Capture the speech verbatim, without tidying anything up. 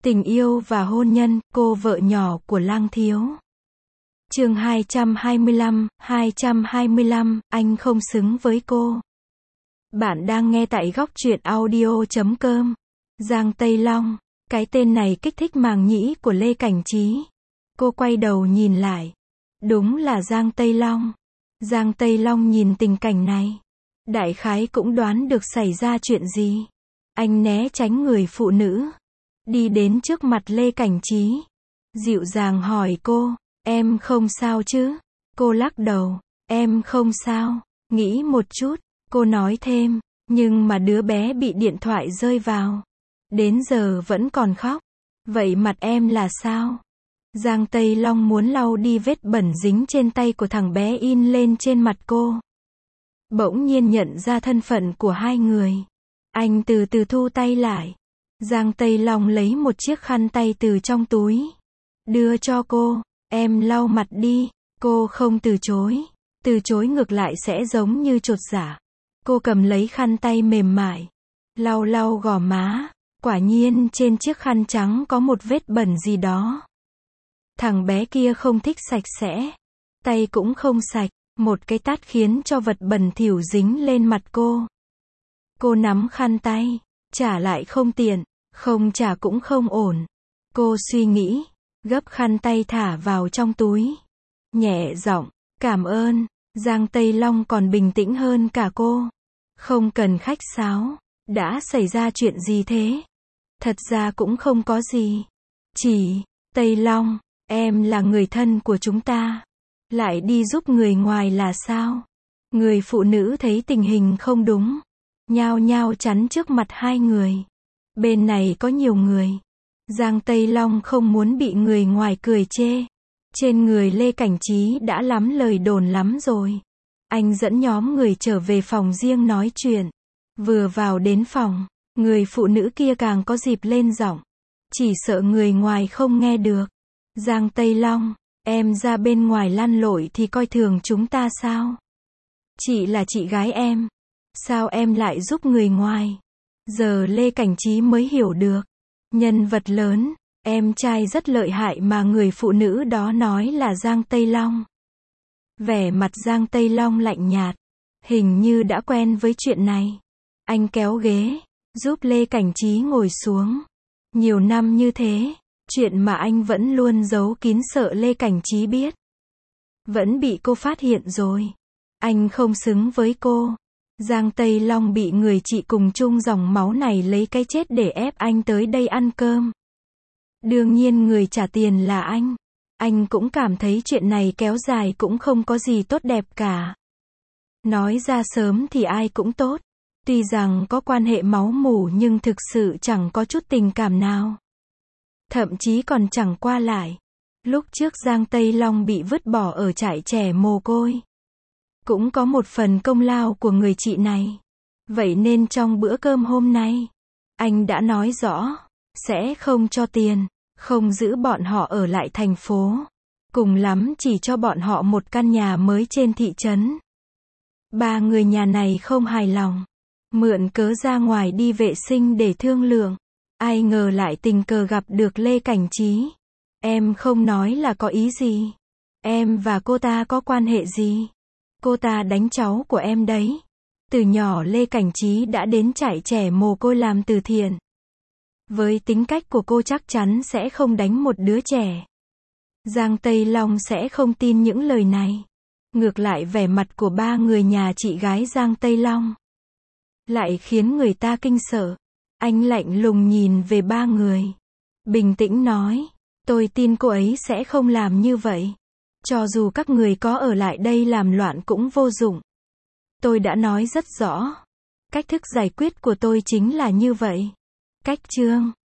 Tình yêu và hôn nhân, cô vợ nhỏ của Lang Thiếu. Chương hai trăm hai mươi lăm, hai trăm hai mươi lăm, anh không xứng với cô. Bạn đang nghe tại góc truyện audio chấm com. Giang Tây Long. Cái tên này kích thích màng nhĩ của Lê Cảnh Trí. Cô quay đầu nhìn lại. Đúng là Giang Tây Long. Giang Tây Long nhìn tình cảnh này. Đại khái cũng đoán được xảy ra chuyện gì. Anh né tránh người phụ nữ. Đi đến trước mặt Lê Cảnh Trí. Dịu dàng hỏi cô, em không sao chứ? Cô lắc đầu, em không sao. Nghĩ một chút, cô nói thêm, nhưng mà đứa bé bị điện thoại rơi vào. Đến giờ vẫn còn khóc. Vậy mặt em là sao? Giang Tây Long muốn lau đi vết bẩn dính trên tay của thằng bé in lên trên mặt cô. Bỗng nhiên nhận ra thân phận của hai người. Anh từ từ thu tay lại. Giang Tây Long lấy một chiếc khăn tay từ trong túi. Đưa cho cô, em lau mặt đi. Cô không từ chối. Từ chối ngược lại sẽ giống như chột dạ. Cô cầm lấy khăn tay mềm mại. Lau lau gò má. Quả nhiên trên chiếc khăn trắng có một vết bẩn gì đó. Thằng bé kia không thích sạch sẽ. Tay cũng không sạch. Một cái tát khiến cho vật bẩn thỉu dính lên mặt cô. Cô nắm khăn tay. Trả lại không tiện. Không trả cũng không ổn. Cô suy nghĩ. Gấp khăn tay thả vào trong túi. Nhẹ giọng. Cảm ơn. Giang Tây Long còn bình tĩnh hơn cả cô. Không cần khách sáo. Đã xảy ra chuyện gì thế? Thật ra cũng không có gì. Chỉ, Tây Long, em là người thân của chúng ta. Lại đi giúp người ngoài là sao? Người phụ nữ thấy tình hình không đúng. Nhao nhao chắn trước mặt hai người. Bên này có nhiều người. Giang Tây Long không muốn bị người ngoài cười chê. Trên người Lê Cảnh Trí đã lắm lời đồn lắm rồi. Anh dẫn nhóm người trở về phòng riêng nói chuyện. Vừa vào đến phòng, người phụ nữ kia càng có dịp lên giọng. Chỉ sợ người ngoài không nghe được. Giang Tây Long, em ra bên ngoài lăn lội thì coi thường chúng ta sao? Chị là chị gái em. Sao em lại giúp người ngoài? Giờ Lê Cảnh Trí mới hiểu được. Nhân vật lớn, em trai rất lợi hại mà người phụ nữ đó nói là Giang Tây Long. Vẻ mặt Giang Tây Long lạnh nhạt. Hình như đã quen với chuyện này. Anh kéo ghế, giúp Lê Cảnh Trí ngồi xuống. Nhiều năm như thế, chuyện mà anh vẫn luôn giấu kín sợ Lê Cảnh Trí biết. Vẫn bị cô phát hiện rồi. Anh không xứng với cô. Giang Tây Long bị người chị cùng chung dòng máu này lấy cái chết để ép anh tới đây ăn cơm. Đương nhiên người trả tiền là anh. Anh cũng cảm thấy chuyện này kéo dài cũng không có gì tốt đẹp cả. Nói ra sớm thì ai cũng tốt. Tuy rằng có quan hệ máu mủ nhưng thực sự chẳng có chút tình cảm nào. Thậm chí còn chẳng qua lại. Lúc trước Giang Tây Long bị vứt bỏ ở trại trẻ mồ côi. Cũng có một phần công lao của người chị này. Vậy nên trong bữa cơm hôm nay, anh đã nói rõ, sẽ không cho tiền, không giữ bọn họ ở lại thành phố. Cùng lắm chỉ cho bọn họ một căn nhà mới trên thị trấn. Ba người nhà này không hài lòng. Mượn cớ ra ngoài đi vệ sinh để thương lượng. Ai ngờ lại tình cờ gặp được Lê Cảnh Trí. Em không nói là có ý gì. Em và cô ta có quan hệ gì? Cô ta đánh cháu của em đấy. Từ nhỏ Lê Cảnh Trí đã đến trại trẻ mồ côi làm từ thiện. Với tính cách của cô chắc chắn sẽ không đánh một đứa trẻ. Giang Tây Long sẽ không tin những lời này. Ngược lại vẻ mặt của ba người nhà chị gái Giang Tây Long lại khiến người ta kinh sợ. Anh lạnh lùng nhìn về ba người. Bình tĩnh nói, tôi tin cô ấy sẽ không làm như vậy. Cho dù các người có ở lại đây làm loạn cũng vô dụng. Tôi đã nói rất rõ. Cách thức giải quyết của tôi chính là như vậy. Cách chương